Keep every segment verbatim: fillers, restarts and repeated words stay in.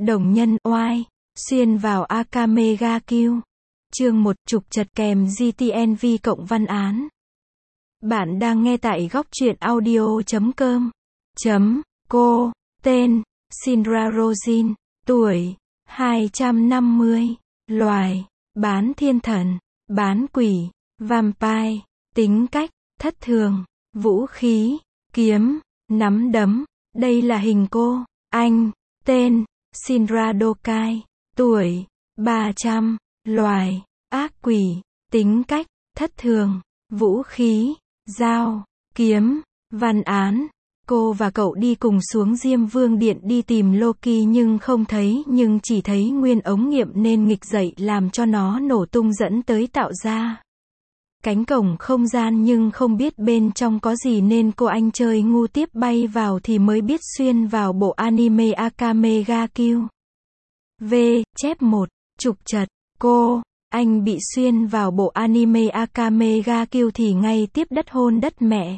Đồng nhân oai, xuyên vào Akame ga Kill. Chương một, trục trật kèm giê tê en vê cộng văn án. Bạn đang nghe tại góc truyện audio chấm com. Chấm, cô, tên, Shinra Rojin, tuổi, hai trăm năm mươi, loài, bán thiên thần, bán quỷ, vampire, tính cách, thất thường, vũ khí, kiếm, nắm đấm, đây là hình cô, anh, tên, Shinra Dokai, tuổi, ba trăm, loài, ác quỷ, tính cách, thất thường, vũ khí, dao, kiếm, văn án. Cô và cậu đi cùng xuống Diêm Vương Điện đi tìm Loki nhưng không thấy, nhưng chỉ thấy nguyên ống nghiệm nên nghịch dậy làm cho nó nổ tung dẫn tới tạo ra cánh cổng không gian nhưng không biết bên trong có gì nên cô anh chơi ngu tiếp bay vào thì mới biết xuyên vào bộ anime Akame ga Kill. V, chép một, trục trật, cô, anh bị xuyên vào bộ anime Akame ga Kill thì ngay tiếp đất hôn đất mẹ.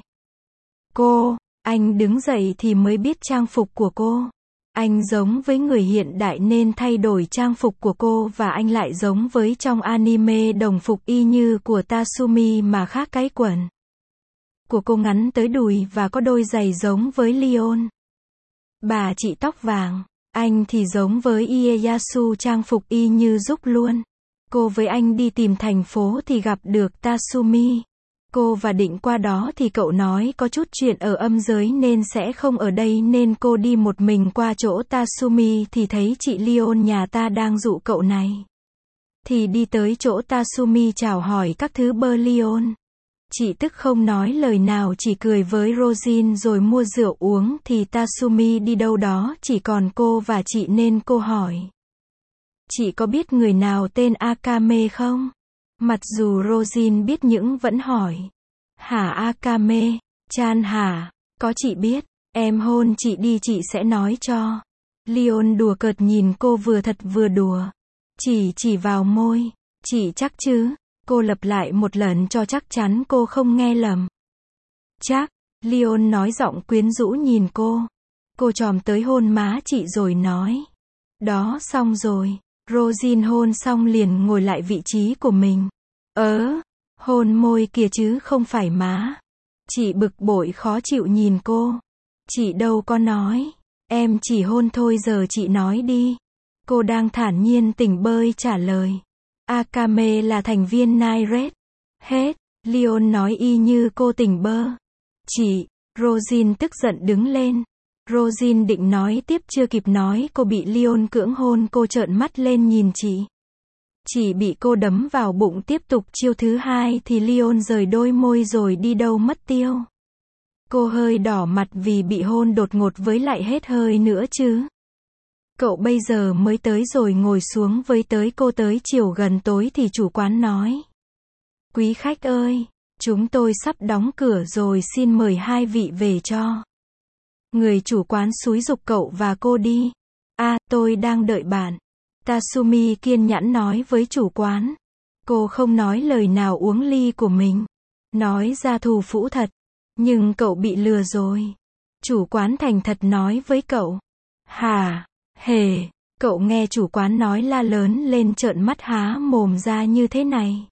Cô, anh đứng dậy thì mới biết trang phục của cô. Anh giống với người hiện đại nên thay đổi trang phục của cô và anh lại giống với trong anime đồng phục y như của Tatsumi mà khác cái quần của cô ngắn tới đùi và có đôi giày giống với Leon. Bà chị tóc vàng, anh thì giống với Ieyasu trang phục y như giúp luôn. Cô với anh đi tìm thành phố thì gặp được Tatsumi. Cô và định qua đó thì cậu nói có chút chuyện ở âm giới nên sẽ không ở đây nên cô đi một mình qua chỗ Tatsumi thì thấy chị Leon nhà ta đang dụ cậu này. Thì đi tới chỗ Tatsumi chào hỏi các thứ bơ Leon. Chị tức không nói lời nào chỉ cười với Rojin rồi mua rượu uống thì Tatsumi đi đâu đó chỉ còn cô và chị nên cô hỏi. Chị có biết người nào tên Akame không? Mặc dù Rojin biết nhưng vẫn hỏi. Hả Akame, chan hả? Có chị biết, em hôn chị đi chị sẽ nói cho. Leon đùa cợt nhìn cô vừa thật vừa đùa. Chỉ chỉ vào môi. Chị chắc chứ? Cô lặp lại một lần cho chắc chắn cô không nghe lầm. Chắc, Leon nói giọng quyến rũ nhìn cô. Cô chòm tới hôn má chị rồi nói. Đó xong rồi. Rojin hôn xong liền ngồi lại vị trí của mình. Ớ, hôn môi kìa chứ không phải má. Chị bực bội khó chịu nhìn cô. Chị đâu có nói. Em chỉ hôn thôi giờ chị nói đi. Cô đang thản nhiên tỉnh bơi trả lời. Akame là thành viên Night Red. Hết, Leon nói y như cô tỉnh bơ. Chị, Rojin tức giận đứng lên. Rojin định nói tiếp chưa kịp nói cô bị Leon cưỡng hôn cô trợn mắt lên nhìn chị. Chỉ bị cô đấm vào bụng tiếp tục chiêu thứ hai thì Leon rời đôi môi rồi đi đâu mất tiêu. Cô hơi đỏ mặt vì bị hôn đột ngột với lại hết hơi nữa chứ. Cậu bây giờ mới tới rồi ngồi xuống với tới cô tới chiều gần tối thì chủ quán nói. Quý khách ơi, chúng tôi sắp đóng cửa rồi xin mời hai vị về cho. Người chủ quán xúi giục cậu và cô đi. À, tôi đang đợi bạn. Tatsumi kiên nhẫn nói với chủ quán. Cô không nói lời nào uống ly của mình. Nói ra thù phũ thật. Nhưng cậu bị lừa rồi. Chủ quán thành thật nói với cậu. Hả? Hề. Cậu nghe chủ quán nói la lớn lên trợn mắt há mồm ra như thế này.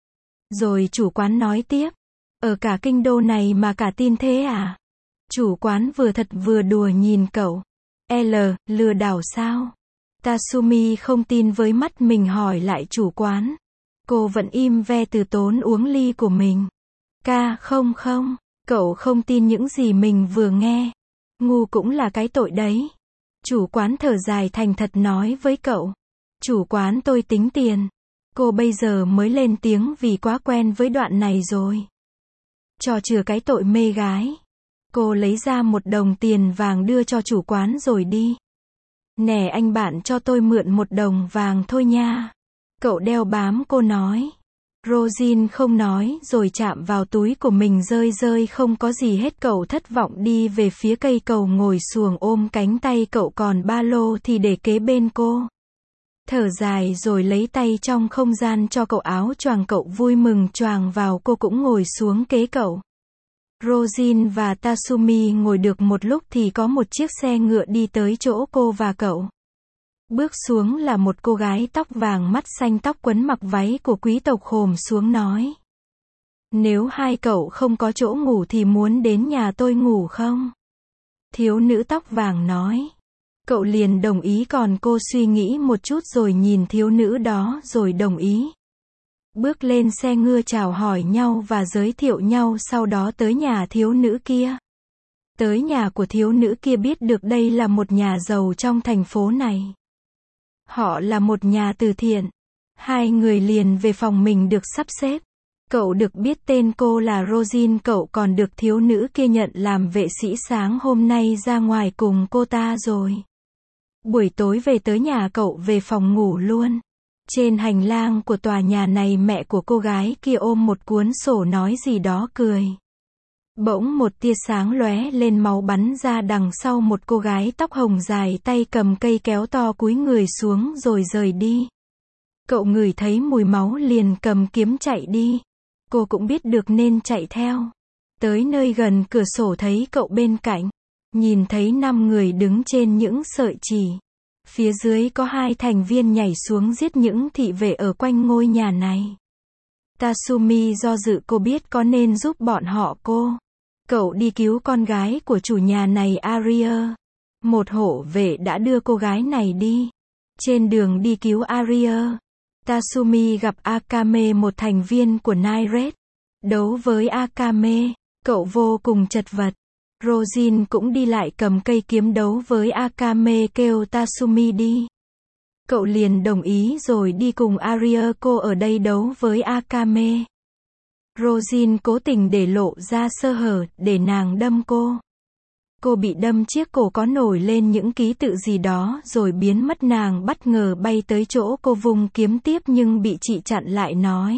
Rồi chủ quán nói tiếp. Ở cả kinh đô này mà cả tin thế à? Chủ quán vừa thật vừa đùa nhìn cậu. L, lừa đảo sao? Tatsumi không tin với mắt mình hỏi lại chủ quán. Cô vẫn im ve từ tốn uống ly của mình. Ca, không không, cậu không tin những gì mình vừa nghe. Ngu cũng là cái tội đấy. Chủ quán thở dài thành thật nói với cậu. Chủ quán tôi tính tiền. Cô bây giờ mới lên tiếng vì quá quen với đoạn này rồi. Cho chừa cái tội mê gái. Cô lấy ra một đồng tiền vàng đưa cho chủ quán rồi đi. Nè anh bạn cho tôi mượn một đồng vàng thôi nha. Cậu đeo bám cô nói. Rojin không nói rồi chạm vào túi của mình rơi rơi không có gì hết cậu thất vọng đi về phía cây cầu ngồi xuồng ôm cánh tay cậu còn ba lô thì để kế bên cô. Thở dài rồi lấy tay trong không gian cho cậu áo choàng cậu vui mừng choàng vào cô cũng ngồi xuống kế cậu. Rojin và Tatsumi ngồi được một lúc thì có một chiếc xe ngựa đi tới chỗ cô và cậu. Bước xuống là một cô gái tóc vàng mắt xanh tóc quấn mặc váy của quý tộc khom xuống nói. Nếu hai cậu không có chỗ ngủ thì muốn đến nhà tôi ngủ không? Thiếu nữ tóc vàng nói. Cậu liền đồng ý, còn cô suy nghĩ một chút rồi nhìn thiếu nữ đó rồi đồng ý. Bước lên xe ngựa chào hỏi nhau và giới thiệu nhau, sau đó tới nhà thiếu nữ kia. Tới nhà của thiếu nữ kia biết được đây là một nhà giàu trong thành phố này. Họ là một nhà từ thiện. Hai người liền về phòng mình được sắp xếp. Cậu được biết tên cô là Rosin, cậu còn được thiếu nữ kia nhận làm vệ sĩ, sáng hôm nay ra ngoài cùng cô ta rồi. Buổi tối về tới nhà cậu về phòng ngủ luôn. Trên hành lang của tòa nhà này mẹ của cô gái kia ôm một cuốn sổ nói gì đó cười. Bỗng một tia sáng lóe lên, máu bắn ra đằng sau một cô gái tóc hồng dài, tay cầm cây kéo to cúi người xuống rồi rời đi. Cậu ngửi thấy mùi máu liền cầm kiếm chạy đi. Cô cũng biết được nên chạy theo. Tới nơi gần cửa sổ thấy cậu bên cạnh. Nhìn thấy năm người đứng trên những sợi chỉ. Phía dưới có hai thành viên nhảy xuống giết những thị vệ ở quanh ngôi nhà này. Tatsumi do dự, cô biết có nên giúp bọn họ cô. Cậu đi cứu con gái của chủ nhà này Aria. Một hộ vệ đã đưa cô gái này đi. Trên đường đi cứu Aria, Tatsumi gặp Akame, một thành viên của Night Red. Đấu với Akame, cậu vô cùng chật vật. Rosin cũng đi lại cầm cây kiếm đấu với Akame, kêu Tatsumi đi. Cậu liền đồng ý rồi đi cùng Aria, cô ở đây đấu với Akame. Rosin cố tình để lộ ra sơ hở để nàng đâm cô. Cô bị đâm, chiếc cổ có nổi lên những ký tự gì đó rồi biến mất. Nàng bất ngờ bay tới chỗ cô vùng kiếm tiếp nhưng bị chị chặn lại, nói.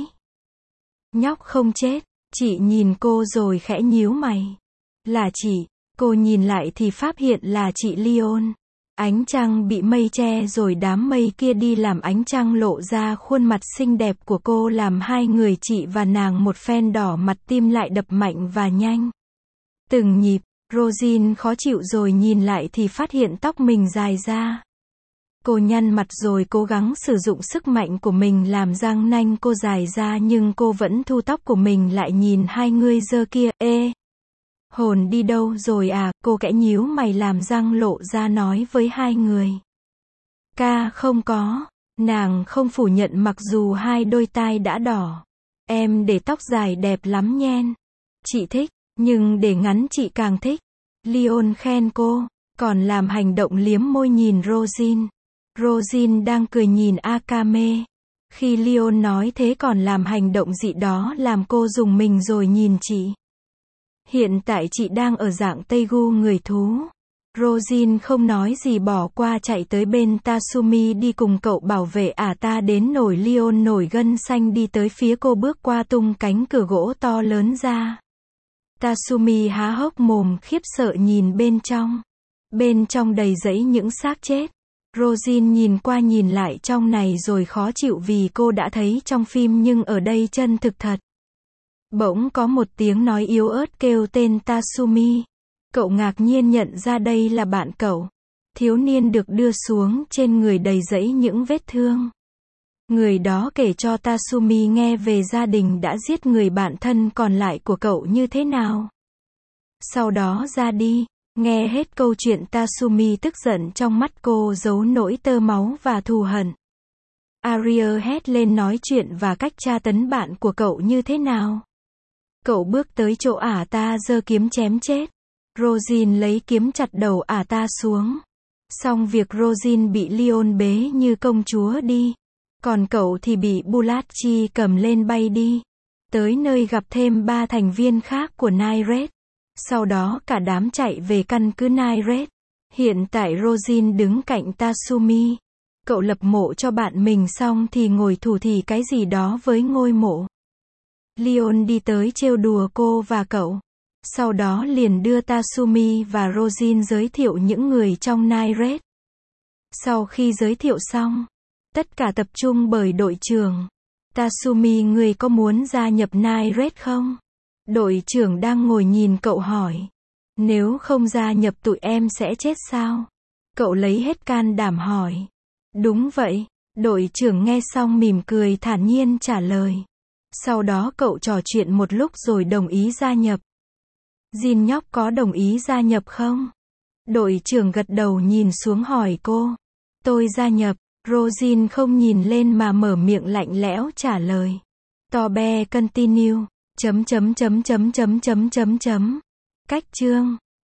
Nhóc không chết. Chị nhìn cô rồi khẽ nhíu mày. Là chị. Cô nhìn lại thì phát hiện là chị Leon. Ánh trăng bị mây che rồi đám mây kia đi làm ánh trăng lộ ra khuôn mặt xinh đẹp của cô, làm hai người chị và nàng một phen đỏ mặt, tim lại đập mạnh và nhanh. Từng nhịp. Rosin khó chịu rồi nhìn lại thì phát hiện tóc mình dài ra. Cô nhăn mặt rồi cố gắng sử dụng sức mạnh của mình làm răng nanh cô dài ra, nhưng cô vẫn thu tóc của mình lại. Nhìn hai người dơ kia, ê, hồn đi đâu rồi à? Cô kẽ nhíu mày làm răng lộ ra nói với hai người. Ca không có. Nàng không phủ nhận mặc dù hai đôi tai đã đỏ. Em để tóc dài đẹp lắm nhen. Chị thích. Nhưng để ngắn chị càng thích. Leon khen cô, còn làm hành động liếm môi nhìn Rosin. Rosin đang cười nhìn Akame. Khi Leon nói thế còn làm hành động dị đó làm cô rùng mình rồi nhìn chị. Hiện tại chị đang ở dạng Tây Gu người thú. Rosin không nói gì bỏ qua chạy tới bên Tatsumi đi cùng cậu bảo vệ ả ta đến nổi. Leon nổi gân xanh đi tới phía cô, bước qua tung cánh cửa gỗ to lớn ra. Tatsumi há hốc mồm khiếp sợ nhìn bên trong. Bên trong đầy rẫy những xác chết. Rosin nhìn qua nhìn lại trong này rồi khó chịu vì cô đã thấy trong phim nhưng ở đây chân thực thật. Bỗng có một tiếng nói yếu ớt kêu tên Tatsumi. Cậu ngạc nhiên nhận ra đây là bạn cậu. Thiếu niên được đưa xuống, trên người đầy rẫy những vết thương. Người đó kể cho Tatsumi nghe về gia đình đã giết người bạn thân còn lại của cậu như thế nào. Sau đó ra đi. Nghe hết câu chuyện Tatsumi tức giận, trong mắt cô giấu nỗi tơ máu và thù hận. Aria hét lên nói chuyện và cách tra tấn bạn của cậu như thế nào. Cậu bước tới chỗ ả ta giơ kiếm chém chết. Rosin lấy kiếm chặt đầu ả ta xuống. Xong việc Rosin bị Leon bế như công chúa đi. Còn cậu thì bị Bulachi cầm lên bay đi. Tới nơi gặp thêm ba thành viên khác của Night Red. Sau đó cả đám chạy về căn cứ Night Red. Hiện tại Rosin đứng cạnh Tatsumi. Cậu lập mộ cho bạn mình xong thì ngồi thủ thỉ cái gì đó với ngôi mộ. Leon đi tới trêu đùa cô và cậu. Sau đó liền đưa Tatsumi và Rosin giới thiệu những người trong Night Red. Sau khi giới thiệu xong, tất cả tập trung bởi đội trưởng. Tatsumi, người có muốn gia nhập Night Red không? Đội trưởng đang ngồi nhìn cậu hỏi. Nếu không gia nhập tụi em sẽ chết sao? Cậu lấy hết can đảm hỏi. Đúng vậy. Đội trưởng nghe xong mỉm cười thản nhiên trả lời. Sau đó cậu trò chuyện một lúc rồi đồng ý gia nhập. Jin nhóc có đồng ý gia nhập không? Đội trưởng gật đầu nhìn xuống hỏi cô. Tôi gia nhập. Rosin không nhìn lên mà mở miệng lạnh lẽo trả lời. Tobe continue. Chấm chấm chấm chấm chấm chấm chấm chấm. Cách chương.